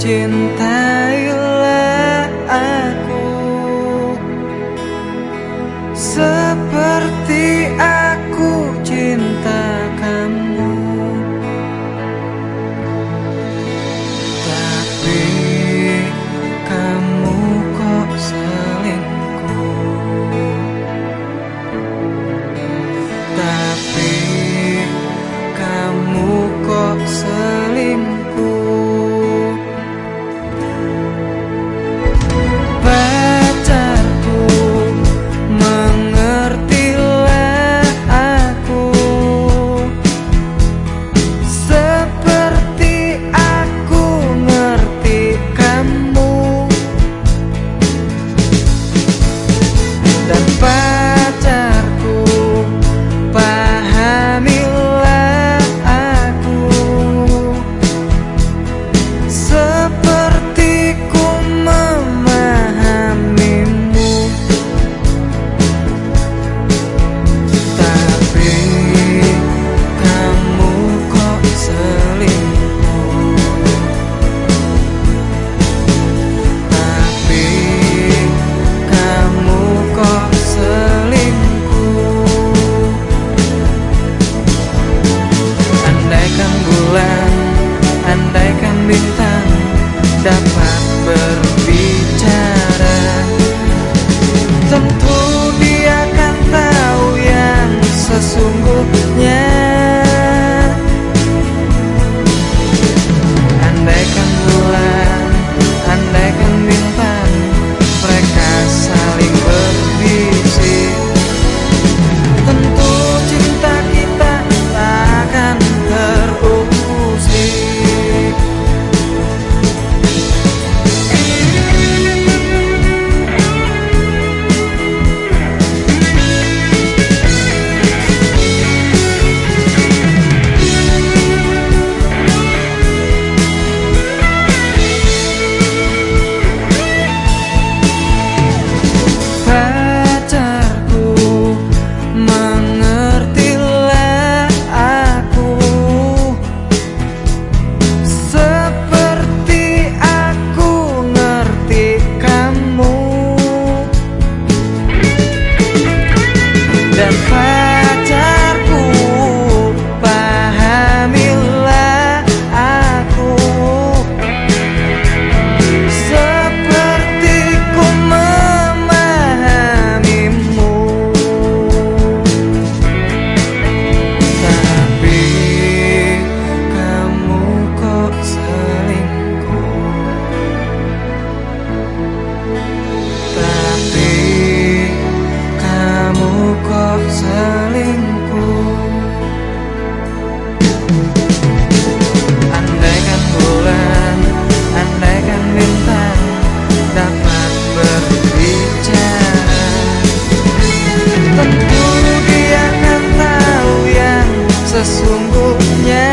cintailah aku seperti aku cinta kamu. Tapi kamu kok selingkuh. Tapi kamu kok selingkuh. Pacarku, mengertilah aku seperti aku ngerti kamu. Dan pacarku, pahamilah aku seperti ku memahamimu. Tapi kamu kok selingkuh. Tapi kamu kok selingkuh. Andaikan bulan, andaikan bintang dapat berbicara, tentu dia akan tahu yang sesungguhnya. Andaikan bulan, andaikan bintang, mereka saling berbisik, tentu cinta kita takkan terusik. Pacarku, mengertilah aku seperti aku ngerti kamu. Dan pacarku, pahamilah aku seperti ku memahamimu. Tapi kamu kok selingkuh. Tapi kamu kok selingkuh. Andaikan bulan, andaikan bintang dapat berbicara, tentu dia akan tahu yang sesungguhnya.